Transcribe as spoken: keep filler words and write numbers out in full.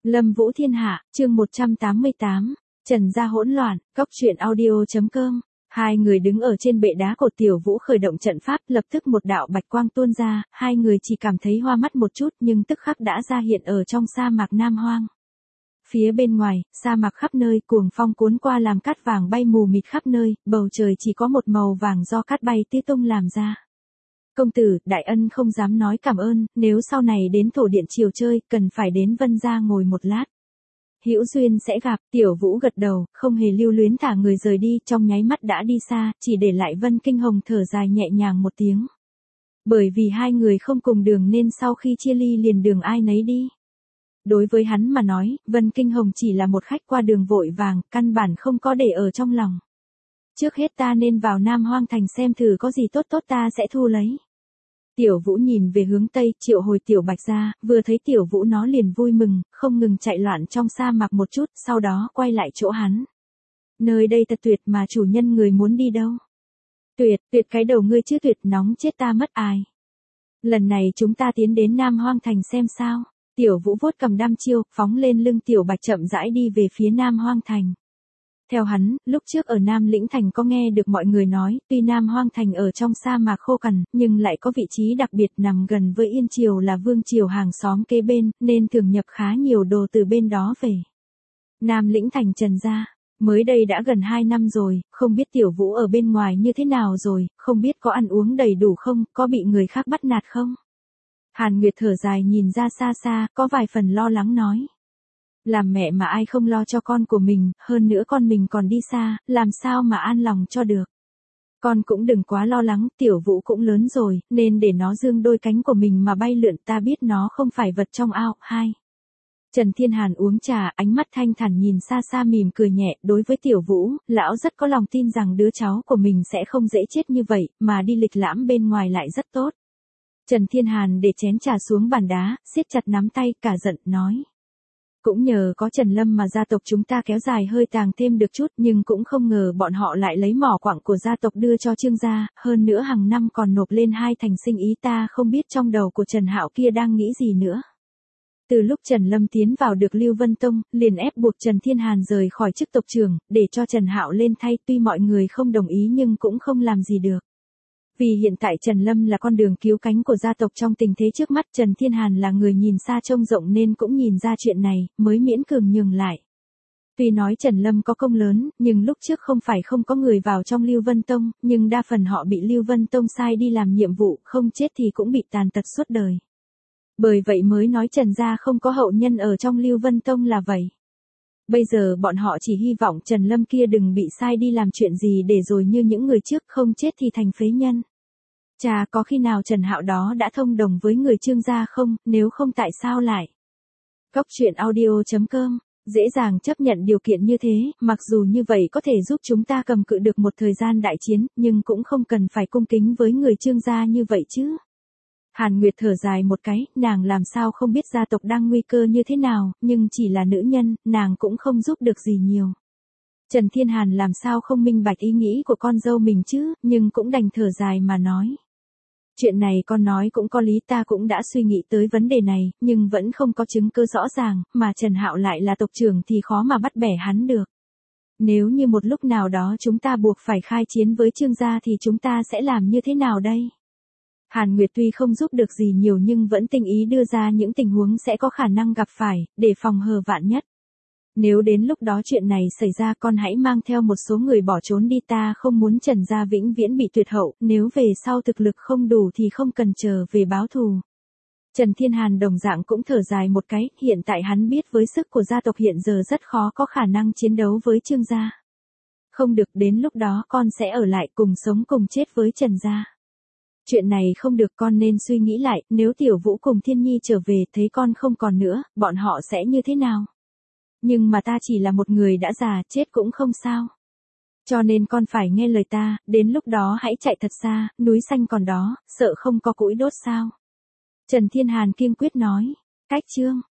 Lâm Vũ Thiên Hạ, chương một trăm tám mươi tám, Trần gia hỗn loạn, cóc truyện audio.com. Hai người đứng ở trên bệ đá cột Tiểu Vũ khởi động trận pháp, lập tức một đạo bạch quang tuôn ra, hai người chỉ cảm thấy hoa mắt một chút nhưng tức khắc đã ra hiện ở trong sa mạc Nam Hoang. Phía bên ngoài, sa mạc khắp nơi, cuồng phong cuốn qua làm cát vàng bay mù mịt khắp nơi, bầu trời chỉ có một màu vàng do cát bay tía tung làm ra. Công tử, đại ân không dám nói cảm ơn, nếu sau này đến thổ điện triều chơi, cần phải đến Vân gia ngồi một lát. Hữu duyên sẽ gặp. Tiểu Vũ gật đầu, không hề lưu luyến thả người rời đi, trong nháy mắt đã đi xa, chỉ để lại Vân Kinh Hồng thở dài nhẹ nhàng một tiếng. Bởi vì hai người không cùng đường nên sau khi chia ly liền đường ai nấy đi. Đối với hắn mà nói, Vân Kinh Hồng chỉ là một khách qua đường vội vàng, căn bản không có để ở trong lòng. Trước hết ta nên vào Nam Hoang Thành xem thử có gì tốt tốt ta sẽ thu lấy. Tiểu Vũ nhìn về hướng Tây, triệu hồi Tiểu Bạch ra, vừa thấy Tiểu Vũ nó liền vui mừng, không ngừng chạy loạn trong sa mạc một chút, sau đó quay lại chỗ hắn. Nơi đây thật tuyệt mà chủ nhân người muốn đi đâu? Tuyệt, tuyệt cái đầu ngươi chứ tuyệt, nóng chết ta mất ai. Lần này chúng ta tiến đến Nam Hoang Thành xem sao. Tiểu Vũ vuốt cầm đăm chiêu, phóng lên lưng Tiểu Bạch chậm rãi đi về phía Nam Hoang Thành. Theo hắn, lúc trước ở Nam Lĩnh Thành có nghe được mọi người nói, tuy Nam Hoang Thành ở trong sa mạc khô cằn, nhưng lại có vị trí đặc biệt nằm gần với Yên Triều là vương triều hàng xóm kế bên, nên thường nhập khá nhiều đồ từ bên đó về. Nam Lĩnh Thành Trần gia, mới đây đã gần hai năm rồi, không biết Tiểu Vũ ở bên ngoài như thế nào rồi, không biết có ăn uống đầy đủ không, có bị người khác bắt nạt không? Hàn Nguyệt thở dài nhìn ra xa xa, có vài phần lo lắng nói. Làm mẹ mà ai không lo cho con của mình, hơn nữa con mình còn đi xa, làm sao mà an lòng cho được. Con cũng đừng quá lo lắng, Tiểu Vũ cũng lớn rồi, nên để nó dương đôi cánh của mình mà bay lượn, ta biết nó không phải vật trong ao. Hai. Trần Thiên Hàn uống trà, ánh mắt thanh thản nhìn xa xa mỉm cười nhẹ, đối với Tiểu Vũ, lão rất có lòng tin rằng đứa cháu của mình sẽ không dễ chết như vậy, mà đi lịch lãm bên ngoài lại rất tốt. Trần Thiên Hàn để chén trà xuống bàn đá, siết chặt nắm tay, cả giận, nói. Cũng nhờ có Trần Lâm mà gia tộc chúng ta kéo dài hơi tàng thêm được chút, nhưng cũng không ngờ bọn họ lại lấy mỏ quặng của gia tộc đưa cho Trương gia, hơn nữa hàng năm còn nộp lên hai thành sinh ý, ta không biết trong đầu của Trần Hạo kia đang nghĩ gì nữa. Từ lúc Trần Lâm tiến vào được Lưu Vân Tông, liền ép buộc Trần Thiên Hàn rời khỏi chức tộc trưởng, để cho Trần Hạo lên thay, tuy mọi người không đồng ý nhưng cũng không làm gì được. Vì hiện tại Trần Lâm là con đường cứu cánh của gia tộc trong tình thế trước mắt, Trần Thiên Hàn là người nhìn xa trông rộng nên cũng nhìn ra chuyện này, mới miễn cường nhường lại. Tuy nói Trần Lâm có công lớn, nhưng lúc trước không phải không có người vào trong Lưu Vân Tông, nhưng đa phần họ bị Lưu Vân Tông sai đi làm nhiệm vụ, không chết thì cũng bị tàn tật suốt đời. Bởi vậy mới nói Trần gia không có hậu nhân ở trong Lưu Vân Tông là vậy. Bây giờ bọn họ chỉ hy vọng Trần Lâm kia đừng bị sai đi làm chuyện gì để rồi như những người trước không chết thì thành phế nhân. Chà, có khi nào Trần Hạo đó đã thông đồng với người Trương gia không, nếu không tại sao lại? Cóc truyện audio.com, dễ dàng chấp nhận điều kiện như thế, mặc dù như vậy có thể giúp chúng ta cầm cự được một thời gian đại chiến, nhưng cũng không cần phải cung kính với người Trương gia như vậy chứ. Hàn Nguyệt thở dài một cái, nàng làm sao không biết gia tộc đang nguy cơ như thế nào, nhưng chỉ là nữ nhân, nàng cũng không giúp được gì nhiều. Trần Thiên Hàn làm sao không minh bạch ý nghĩ của con dâu mình chứ, nhưng cũng đành thở dài mà nói. Chuyện này con nói cũng có lý, ta cũng đã suy nghĩ tới vấn đề này, nhưng vẫn không có chứng cứ rõ ràng, mà Trần Hạo lại là tộc trưởng thì khó mà bắt bẻ hắn được. Nếu như một lúc nào đó chúng ta buộc phải khai chiến với Trương gia thì chúng ta sẽ làm như thế nào đây? Hàn Nguyệt tuy không giúp được gì nhiều nhưng vẫn tinh ý đưa ra những tình huống sẽ có khả năng gặp phải, để phòng hờ vạn nhất. Nếu đến lúc đó chuyện này xảy ra con hãy mang theo một số người bỏ trốn đi, ta không muốn Trần gia vĩnh viễn bị tuyệt hậu, nếu về sau thực lực không đủ thì không cần chờ về báo thù. Trần Thiên Hàn đồng dạng cũng thở dài một cái, hiện tại hắn biết với sức của gia tộc hiện giờ rất khó có khả năng chiến đấu với Trương gia. Không được, đến lúc đó con sẽ ở lại cùng sống cùng chết với Trần gia. Chuyện này không được, con nên suy nghĩ lại, nếu Tiểu Vũ cùng Thiên Nhi trở về thấy con không còn nữa, bọn họ sẽ như thế nào? Nhưng mà ta chỉ là một người đã già, chết cũng không sao. Cho nên con phải nghe lời ta, đến lúc đó hãy chạy thật xa, núi xanh còn đó, sợ không có củi đốt sao? Trần Thiên Hàn kiên quyết nói. Cách chương.